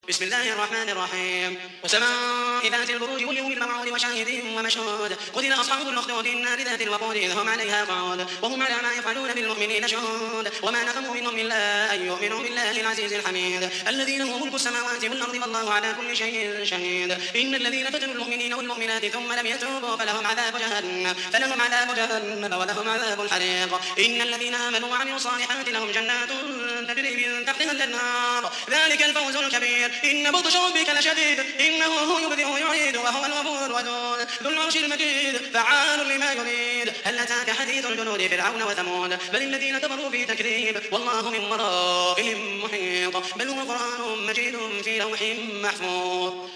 بسم الله الرحمن الرحيم. وسماء ذات البروج واليوم الموعود وشاهد ومشهود. قتل أصحاب الأخدود النار ذات الوقود إذ هم عليها قعود وهم على ما يفعلون بالمؤمنين شهود. وما نقموا منهم إلا أن يؤمنوا بالله العزيز الحميد الذي له ملك السماوات والأرض والله على كل شيء شهيد. إن الذين فتنوا المؤمنين والمؤمنات ثم لم يتوبوا فلهم عذاب جهنم ولهم عذاب الحريق. إن الذين آمنوا وعملوا الصالحات لهم جنات تجري من تحتها الأنهار ذلك الفوز الكبير. إن بطش ربك لشديد إنه هو يبدئ ويعيد وهو الغفور الودود ذو العرش المجيد فعال لما يريد. هل أتاك حديث الجنود فرعون وثمود بل الذين كفروا في تكذيب والله من ورائهم محيط بل هو قرآن مجيد في لوح محفوظ.